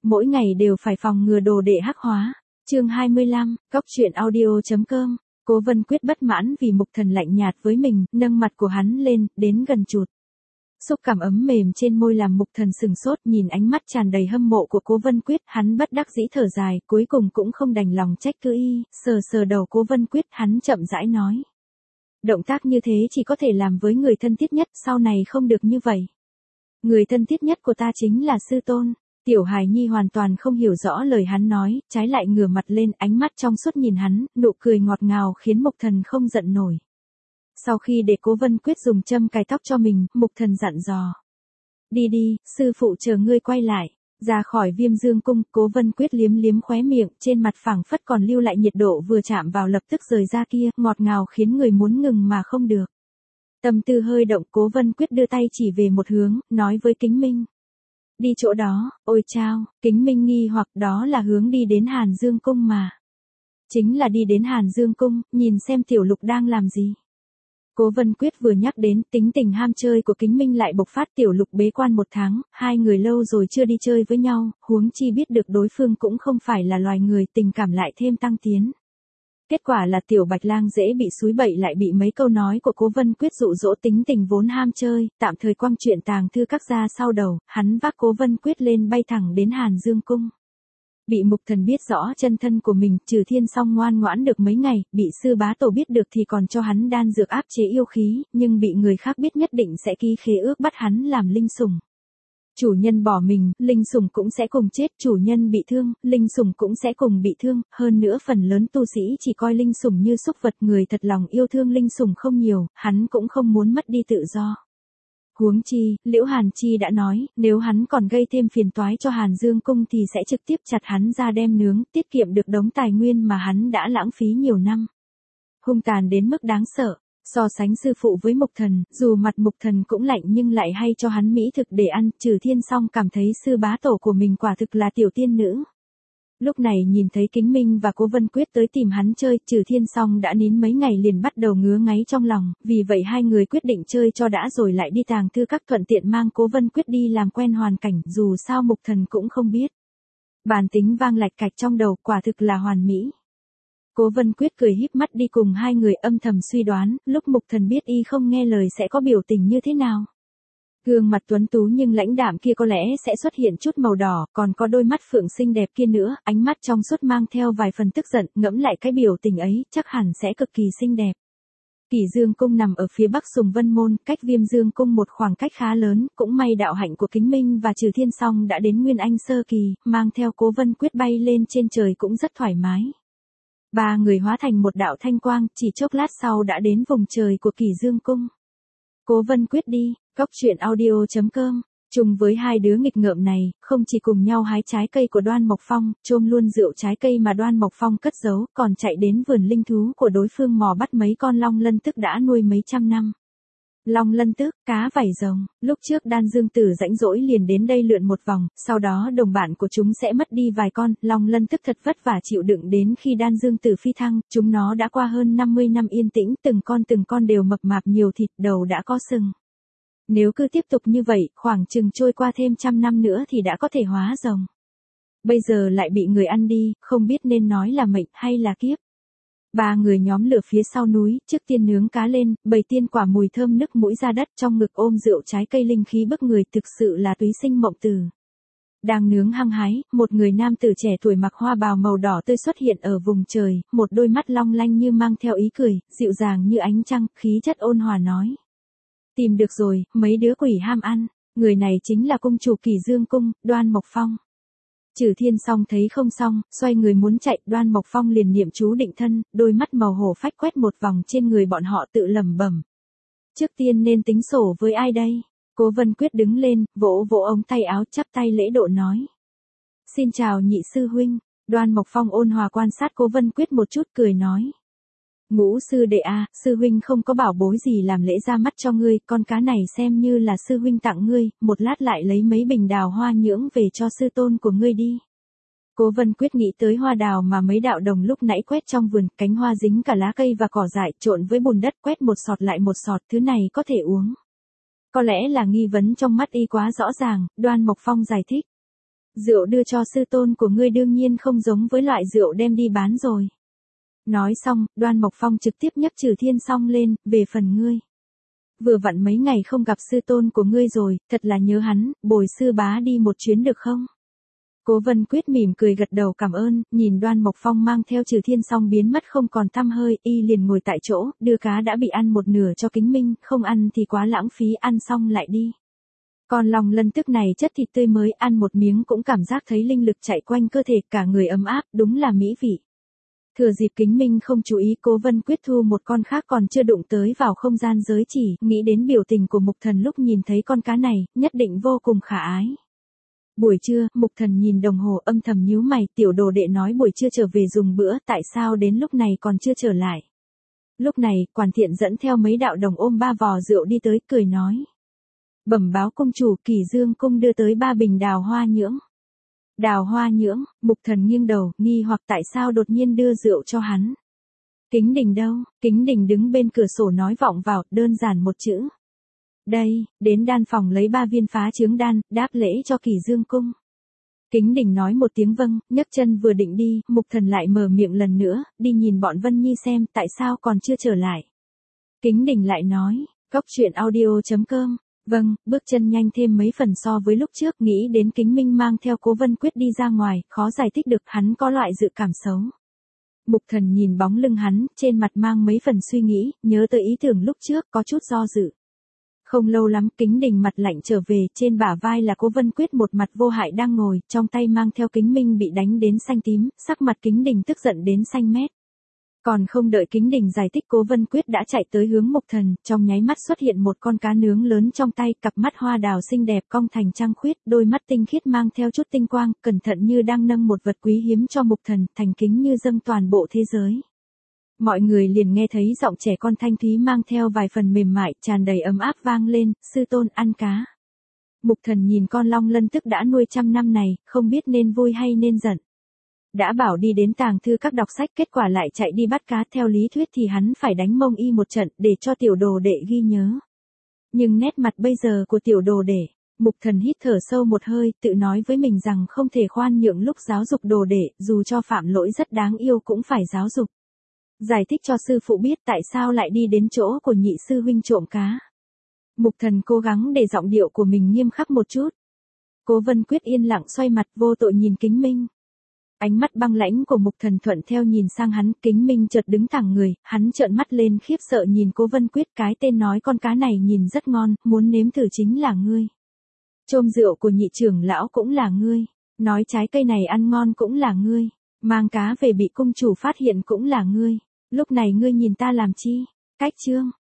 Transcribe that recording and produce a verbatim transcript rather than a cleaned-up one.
mỗi ngày đều phải phòng ngừa đồ đệ hắc hóa. Chương hai mươi lăm, Cóc truyện audio chấm com. Cố Vân Quyết bất mãn vì Mục Thần lạnh nhạt với mình, nâng mặt của hắn lên, đến gần chụt. Xúc cảm ấm mềm trên môi làm Mục Thần sừng sốt, nhìn ánh mắt tràn đầy hâm mộ của Cố Vân Quyết, hắn bất đắc dĩ thở dài, cuối cùng cũng không đành lòng trách cứ y, sờ sờ đầu Cố Vân Quyết, hắn chậm rãi nói: "Động tác như thế chỉ có thể làm với người thân thiết nhất, sau này không được như vậy. Người thân thiết nhất của ta chính là sư tôn." Tiểu hài nhi hoàn toàn không hiểu rõ lời hắn nói, trái lại ngửa mặt lên, ánh mắt trong suốt nhìn hắn, nụ cười ngọt ngào khiến Mục Thần không giận nổi. Sau khi để Cố Vân Quyết dùng châm cài tóc cho mình, Mục Thần dặn dò: "Đi đi, sư phụ chờ ngươi quay lại." Ra khỏi Viêm Dương cung, Cố Vân Quyết liếm liếm khóe miệng, trên mặt phảng phất còn lưu lại nhiệt độ vừa chạm vào lập tức rời ra kia, ngọt ngào khiến người muốn ngừng mà không được. Tâm tư hơi động, Cố Vân Quyết đưa tay chỉ về một hướng, nói với Kính Minh: "Đi chỗ đó." "Ôi chao." Kính Minh nghi hoặc, đó là hướng đi đến Hàn Dương cung mà. "Chính là đi đến Hàn Dương cung, nhìn xem Tiểu Lục đang làm gì." Cố Vân Quyết vừa nhắc đến, tính tình ham chơi của Kính Minh lại bộc phát. Tiểu Lục bế quan một tháng, hai người lâu rồi chưa đi chơi với nhau, huống chi biết được đối phương cũng không phải là loài người, tình cảm lại thêm tăng tiến. Kết quả là Tiểu Bạch Lang dễ bị xúi bậy lại bị mấy câu nói của Cố Vân Quyết dụ dỗ, tính tình vốn ham chơi, tạm thời quăng chuyện tàng thư các ra sau đầu, hắn vác Cố Vân Quyết lên bay thẳng đến Hàn Dương cung. Bị Mục Thần biết rõ chân thân của mình, Trừ Thiên Song ngoan ngoãn được mấy ngày, bị sư bá tổ biết được thì còn cho hắn đan dược áp chế yêu khí, nhưng bị người khác biết nhất định sẽ ký khế ước bắt hắn làm linh sủng. Chủ nhân bỏ mình, linh sủng cũng sẽ cùng chết, chủ nhân bị thương, linh sủng cũng sẽ cùng bị thương, hơn nữa phần lớn tu sĩ chỉ coi linh sủng như súc vật, người thật lòng yêu thương linh sủng không nhiều, hắn cũng không muốn mất đi tự do. Huống chi, Liễu Hàn Chi đã nói, nếu hắn còn gây thêm phiền toái cho Hàn Dương cung thì sẽ trực tiếp chặt hắn ra đem nướng, tiết kiệm được đống tài nguyên mà hắn đã lãng phí nhiều năm. Hung tàn đến mức đáng sợ. So sánh sư phụ với Mục Thần, dù mặt Mục Thần cũng lạnh nhưng lại hay cho hắn mỹ thực để ăn, Trừ Thiên Song cảm thấy sư bá tổ của mình quả thực là tiểu tiên nữ. Lúc này nhìn thấy Kính Minh và Cố Vân Quyết tới tìm hắn chơi, Trừ Thiên Song đã nín mấy ngày liền bắt đầu ngứa ngáy trong lòng, vì vậy hai người quyết định chơi cho đã rồi lại đi tàng thư các, thuận tiện mang Cố Vân Quyết đi làm quen hoàn cảnh, dù sao Mục Thần cũng không biết. Bản tính vang lạch cạch trong đầu, quả thực là hoàn mỹ. Cố Vân Quyết cười híp mắt đi cùng hai người, âm thầm suy đoán, lúc Mục Thần biết y không nghe lời sẽ có biểu tình như thế nào. Gương mặt tuấn tú nhưng lãnh đạm kia có lẽ sẽ xuất hiện chút màu đỏ, còn có đôi mắt phượng xinh đẹp kia nữa, ánh mắt trong suốt mang theo vài phần tức giận, ngẫm lại cái biểu tình ấy, chắc hẳn sẽ cực kỳ xinh đẹp. Kỷ Dương cung nằm ở phía bắc Sùng Vân môn, cách Viêm Dương cung một khoảng cách khá lớn, cũng may đạo hạnh của Kính Minh và Trừ Thiên Song đã đến Nguyên Anh sơ kỳ, mang theo Cố Vân Quyết bay lên trên trời cũng rất thoải mái. Ba người hóa thành một đạo thanh quang, chỉ chốc lát sau đã đến vùng trời của Kỷ Dương cung. Cố Vân Quyết đi. Cóc truyện audio chấm com. Chung với hai đứa nghịch ngợm này, không chỉ cùng nhau hái trái cây của Đoan Mộc Phong, chôm luôn rượu trái cây mà Đoan Mộc Phong cất giấu, còn chạy đến vườn linh thú của đối phương mò bắt mấy con long lân tức đã nuôi mấy trăm năm. Long lân tức, cá vảy rồng, lúc trước Đan Dương Tử rãnh rỗi liền đến đây lượn một vòng, sau đó đồng bạn của chúng sẽ mất đi vài con, long lân tức thật vất vả chịu đựng đến khi Đan Dương Tử phi thăng, chúng nó đã qua hơn năm mươi năm yên tĩnh, từng con từng con đều mập mạp nhiều thịt, đầu đã có sừng. Nếu cứ tiếp tục như vậy, khoảng chừng trôi qua thêm trăm năm nữa thì đã có thể hóa rồng. Bây giờ lại bị người ăn đi, không biết nên nói là mệnh hay là kiếp. Ba người nhóm lửa phía sau núi, trước tiên nướng cá lên, bầy tiên quả mùi thơm nức mũi ra đất, trong ngực ôm rượu trái cây linh khí bức người, thực sự là túy sinh mộng tử. Đang nướng hăng hái, một người nam tử trẻ tuổi mặc hoa bào màu đỏ tươi xuất hiện ở vùng trời, một đôi mắt long lanh như mang theo ý cười, dịu dàng như ánh trăng, khí chất ôn hòa nói: "Tìm được rồi, mấy đứa quỷ ham ăn." Người này chính là cung chủ Kỷ Dương cung, Đoan Mộc Phong. Trừ Thiên Song thấy không xong, xoay người muốn chạy, Đoan Mộc Phong liền niệm chú định thân, đôi mắt màu hổ phách quét một vòng trên người bọn họ tự lẩm bẩm: "Trước tiên nên tính sổ với ai đây?" Cố Vân Quyết đứng lên, vỗ vỗ ống tay áo, chắp tay lễ độ nói: "Xin chào nhị sư huynh." Đoan Mộc Phong ôn hòa quan sát Cố Vân Quyết một chút, cười nói: "Ngũ sư đệ a, sư huynh không có bảo bối gì làm lễ ra mắt cho ngươi, con cá này xem như là sư huynh tặng ngươi, một lát lại lấy mấy bình đào hoa nhưỡng về cho sư tôn của ngươi đi." Cố Vân Quyết nghĩ tới hoa đào mà mấy đạo đồng lúc nãy quét trong vườn, cánh hoa dính cả lá cây và cỏ dại, trộn với bùn đất, quét một sọt lại một sọt, thứ này có thể uống. Có lẽ là nghi vấn trong mắt y quá rõ ràng, Đoan Mộc Phong giải thích: Rượu đưa cho sư tôn của ngươi đương nhiên không giống với loại rượu đem đi bán rồi. Nói xong, Đoan Mộc Phong trực tiếp nhấc Trừ Thiên Song lên, về phần ngươi. Vừa vặn mấy ngày không gặp sư tôn của ngươi rồi, thật là nhớ hắn, bồi sư bá đi một chuyến được không? Cố Vân Quyết mỉm cười gật đầu cảm ơn, nhìn Đoan Mộc Phong mang theo Trừ Thiên Song biến mất không còn tăm hơi, y liền ngồi tại chỗ, đưa cá đã bị ăn một nửa cho Kính Minh, không ăn thì quá lãng phí, ăn xong lại đi. Còn lòng lân tức này chất thịt tươi mới, ăn một miếng cũng cảm giác thấy linh lực chạy quanh cơ thể, cả người ấm áp, đúng là mỹ vị. Thừa dịp Kính Minh không chú ý, Cố Vân Quyết thu một con khác còn chưa đụng tới vào không gian giới chỉ, nghĩ đến biểu tình của Mục Thần lúc nhìn thấy con cá này, nhất định vô cùng khả ái. Buổi trưa, Mục Thần nhìn đồng hồ âm thầm nhíu mày, tiểu đồ đệ nói buổi trưa trở về dùng bữa, tại sao đến lúc này còn chưa trở lại. Lúc này, Quản Thiện dẫn theo mấy đạo đồng ôm ba vò rượu đi tới, cười nói. Bẩm báo cung chủ, Kỳ Dương cung đưa tới ba bình đào hoa nhưỡng. Đào hoa nhưỡng, Mục Thần nghiêng đầu, nghi hoặc tại sao đột nhiên đưa rượu cho hắn. Kính Đình đâu? Kính Đình đứng bên cửa sổ nói vọng vào, đơn giản một chữ. Đây, đến đan phòng lấy ba viên phá trướng đan, đáp lễ cho Kỳ Dương cung. Kính Đình nói một tiếng vâng, nhấc chân vừa định đi, Mục Thần lại mở miệng lần nữa, đi nhìn bọn Vân Nhi xem, tại sao còn chưa trở lại. Kính Đình lại nói, cóc truyện audio chấm com. Vâng, bước chân nhanh thêm mấy phần so với lúc trước, nghĩ đến Kính Minh mang theo Cố Vân Quyết đi ra ngoài, khó giải thích được, hắn có loại dự cảm xấu. Mục Thần nhìn bóng lưng hắn, trên mặt mang mấy phần suy nghĩ, nhớ tới ý tưởng lúc trước, có chút do dự. Không lâu lắm, Kính Đình mặt lạnh trở về, trên bả vai là Cố Vân Quyết một mặt vô hại đang ngồi, trong tay mang theo Kính Minh bị đánh đến xanh tím, sắc mặt Kính Đình tức giận đến xanh mét. Còn không đợi Kính Đình giải thích, Cố Vân Quyết đã chạy tới hướng Mục Thần, trong nháy mắt xuất hiện một con cá nướng lớn trong tay, cặp mắt hoa đào xinh đẹp cong thành trăng khuyết, đôi mắt tinh khiết mang theo chút tinh quang, cẩn thận như đang nâng một vật quý hiếm cho Mục Thần, thành kính như dâng toàn bộ thế giới. Mọi người liền nghe thấy giọng trẻ con thanh thúy mang theo vài phần mềm mại, tràn đầy ấm áp vang lên, sư tôn ăn cá. Mục Thần nhìn con long lân tức đã nuôi trăm năm này, không biết nên vui hay nên giận. Đã bảo đi đến tàng thư các đọc sách, kết quả lại chạy đi bắt cá, theo lý thuyết thì hắn phải đánh mông y một trận, để cho tiểu đồ đệ ghi nhớ. Nhưng nét mặt bây giờ của tiểu đồ đệ, Mục Thần hít thở sâu một hơi, tự nói với mình rằng không thể khoan nhượng lúc giáo dục đồ đệ, dù cho phạm lỗi rất đáng yêu cũng phải giáo dục. Giải thích cho sư phụ biết tại sao lại đi đến chỗ của nhị sư huynh trộm cá. Mục Thần cố gắng để giọng điệu của mình nghiêm khắc một chút. Cố Vân Quyết yên lặng xoay mặt vô tội nhìn Kính Minh. Ánh mắt băng lãnh của Mục Thần thuận theo nhìn sang hắn, Kính Minh chợt đứng thẳng người, hắn trợn mắt lên khiếp sợ nhìn Cố Vân Quyết, cái tên nói con cá này nhìn rất ngon, muốn nếm thử chính là ngươi. Chôm rượu của nhị trưởng lão cũng là ngươi, nói trái cây này ăn ngon cũng là ngươi, mang cá về bị cung chủ phát hiện cũng là ngươi, lúc này ngươi nhìn ta làm chi? Cách chương